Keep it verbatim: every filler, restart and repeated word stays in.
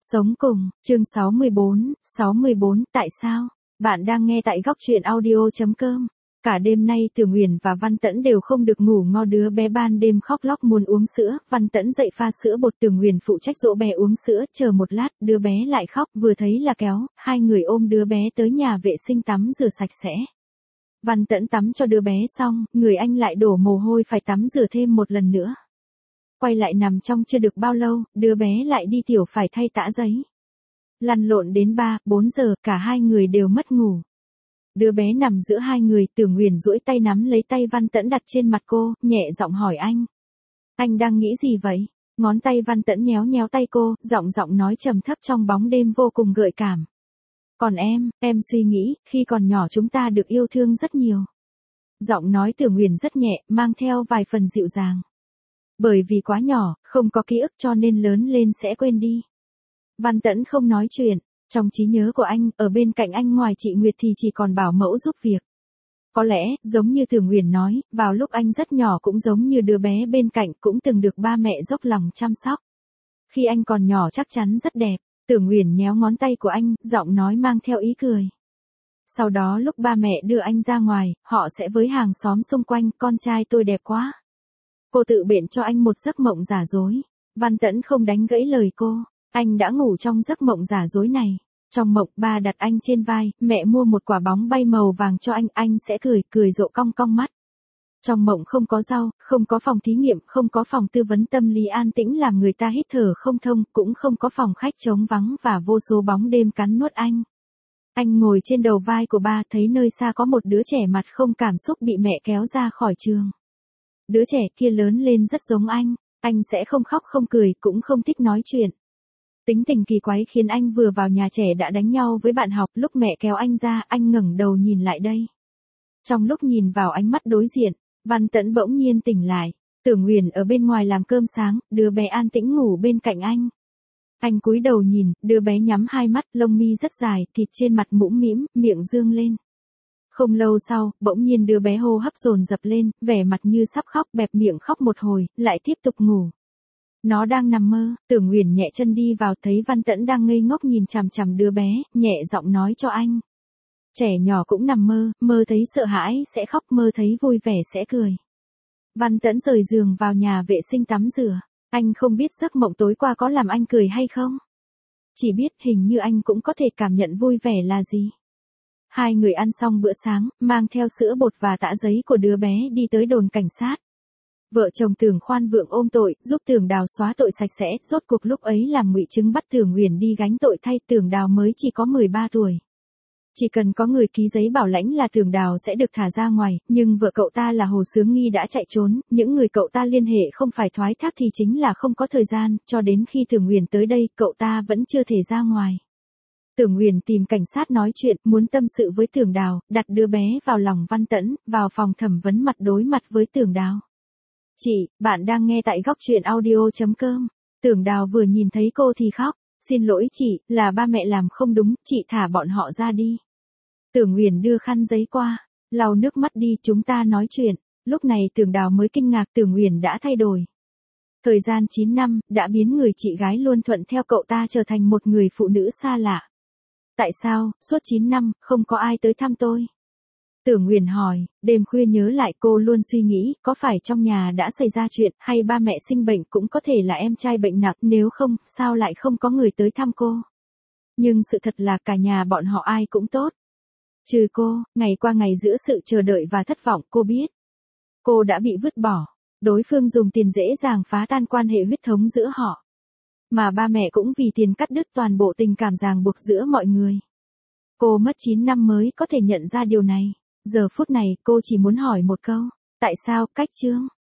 Sống cùng, chương sáu mươi bốn, sáu mươi bốn, tại sao? Bạn đang nghe tại góc truyện audio.com. Cả đêm nay Tưởng Uyển và Văn Tẫn đều không được ngủ ngon, đứa bé ban đêm khóc lóc muốn uống sữa, Văn Tẫn dậy pha sữa bột, Tưởng Uyển phụ trách dỗ bé uống sữa, chờ một lát, đứa bé lại khóc, vừa thấy là kéo, hai người ôm đứa bé tới nhà vệ sinh tắm rửa sạch sẽ. Văn Tẫn tắm cho đứa bé xong, người anh lại đổ mồ hôi phải tắm rửa thêm một lần nữa. Quay lại nằm trong chưa được bao lâu, đứa bé lại đi tiểu phải thay tã giấy. Lăn lộn đến ba, bốn giờ, cả hai người đều mất ngủ. Đứa bé nằm giữa hai người, Tưởng Uyển duỗi tay nắm lấy tay Văn Tẫn đặt trên mặt cô, nhẹ giọng hỏi anh. Anh đang nghĩ gì vậy? Ngón tay Văn Tẫn nhéo nhéo tay cô, giọng giọng nói trầm thấp trong bóng đêm vô cùng gợi cảm. Còn em, em suy nghĩ, khi còn nhỏ chúng ta được yêu thương rất nhiều. Giọng nói Tưởng Uyển rất nhẹ, mang theo vài phần dịu dàng. Bởi vì quá nhỏ, không có ký ức cho nên lớn lên sẽ quên đi. Văn Tẫn không nói chuyện, trong trí nhớ của anh, ở bên cạnh anh ngoài chị Nguyệt thì chỉ còn bảo mẫu giúp việc. Có lẽ, giống như Tưởng Uyển nói, vào lúc anh rất nhỏ cũng giống như đứa bé bên cạnh cũng từng được ba mẹ dốc lòng chăm sóc. Khi anh còn nhỏ chắc chắn rất đẹp, Tưởng Uyển nhéo ngón tay của anh, giọng nói mang theo ý cười. Sau đó lúc ba mẹ đưa anh ra ngoài, họ sẽ với hàng xóm xung quanh, con trai tôi đẹp quá. Cô tự biện cho anh một giấc mộng giả dối. Văn Tẫn không đánh gãy lời cô. Anh đã ngủ trong giấc mộng giả dối này. Trong mộng, ba đặt anh trên vai, mẹ mua một quả bóng bay màu vàng cho anh, anh sẽ cười, cười rộ cong cong mắt. Trong mộng không có rau, không có phòng thí nghiệm, không có phòng tư vấn tâm lý an tĩnh làm người ta hít thở không thông, cũng không có phòng khách trống vắng và vô số bóng đêm cắn nuốt anh. Anh ngồi trên đầu vai của ba, thấy nơi xa có một đứa trẻ mặt không cảm xúc bị mẹ kéo ra khỏi trường. Đứa trẻ kia lớn lên rất giống anh, anh sẽ không khóc không cười, cũng không thích nói chuyện. Tính tình kỳ quái khiến anh vừa vào nhà trẻ đã đánh nhau với bạn học, lúc mẹ kéo anh ra, anh ngẩng đầu nhìn lại đây. Trong lúc nhìn vào ánh mắt đối diện, Văn Tẫn bỗng nhiên tỉnh lại, Tưởng Uyển ở bên ngoài làm cơm sáng, đứa bé an tĩnh ngủ bên cạnh anh. Anh cúi đầu nhìn, đứa bé nhắm hai mắt, lông mi rất dài, thịt trên mặt mũm mĩm, miệng dương lên. Không lâu sau, bỗng nhiên đứa bé hô hấp dồn dập lên, vẻ mặt như sắp khóc, bẹp miệng khóc một hồi, lại tiếp tục ngủ. Nó đang nằm mơ, Tưởng Uyển nhẹ chân đi vào, thấy Văn Tẫn đang ngây ngốc nhìn chằm chằm đứa bé, nhẹ giọng nói cho anh. Trẻ nhỏ cũng nằm mơ, mơ thấy sợ hãi sẽ khóc, mơ thấy vui vẻ sẽ cười. Văn Tẫn rời giường vào nhà vệ sinh tắm rửa, anh không biết giấc mộng tối qua có làm anh cười hay không. Chỉ biết hình như anh cũng có thể cảm nhận vui vẻ là gì. Hai người ăn xong bữa sáng, mang theo sữa bột và tã giấy của đứa bé đi tới đồn cảnh sát. Vợ chồng Tưởng Khoan Vượng ôm tội, giúp Tưởng Đào xóa tội sạch sẽ, rốt cuộc lúc ấy làm ngụy chứng bắt Tưởng Uyển đi gánh tội thay. Tưởng Đào mới chỉ có mười ba tuổi. Chỉ cần có người ký giấy bảo lãnh là Tưởng Đào sẽ được thả ra ngoài, nhưng vợ cậu ta là Hồ Sướng Nghi đã chạy trốn, những người cậu ta liên hệ không phải thoái thác thì chính là không có thời gian, cho đến khi Tưởng Uyển tới đây, cậu ta vẫn chưa thể ra ngoài. Tưởng Uyển tìm cảnh sát nói chuyện, muốn tâm sự với Tưởng Đào, đặt đứa bé vào lòng Văn Tẫn, vào phòng thẩm vấn mặt đối mặt với Tưởng Đào. Chị, bạn đang nghe tại góc truyện audio.com. Tưởng Đào vừa nhìn thấy cô thì khóc. Xin lỗi chị, là ba mẹ làm không đúng, chị thả bọn họ ra đi. Tưởng Uyển đưa khăn giấy qua, lau nước mắt đi, chúng ta nói chuyện. Lúc này Tưởng Đào mới kinh ngạc, Tưởng Uyển đã thay đổi. Thời gian chín năm, đã biến người chị gái luôn thuận theo cậu ta trở thành một người phụ nữ xa lạ. Tại sao, suốt chín năm, không có ai tới thăm tôi? Tưởng Uyển hỏi, đêm khuya nhớ lại cô luôn suy nghĩ, có phải trong nhà đã xảy ra chuyện, hay ba mẹ sinh bệnh, cũng có thể là em trai bệnh nặng, nếu không, sao lại không có người tới thăm cô? Nhưng sự thật là cả nhà bọn họ ai cũng tốt. Trừ cô, ngày qua ngày giữa sự chờ đợi và thất vọng, cô biết. Cô đã bị vứt bỏ, đối phương dùng tiền dễ dàng phá tan quan hệ huyết thống giữa họ. Mà ba mẹ cũng vì tiền cắt đứt toàn bộ tình cảm ràng buộc giữa mọi người. Cô mất chín năm mới có thể nhận ra điều này. Giờ phút này, cô chỉ muốn hỏi một câu. Tại sao, cách chương?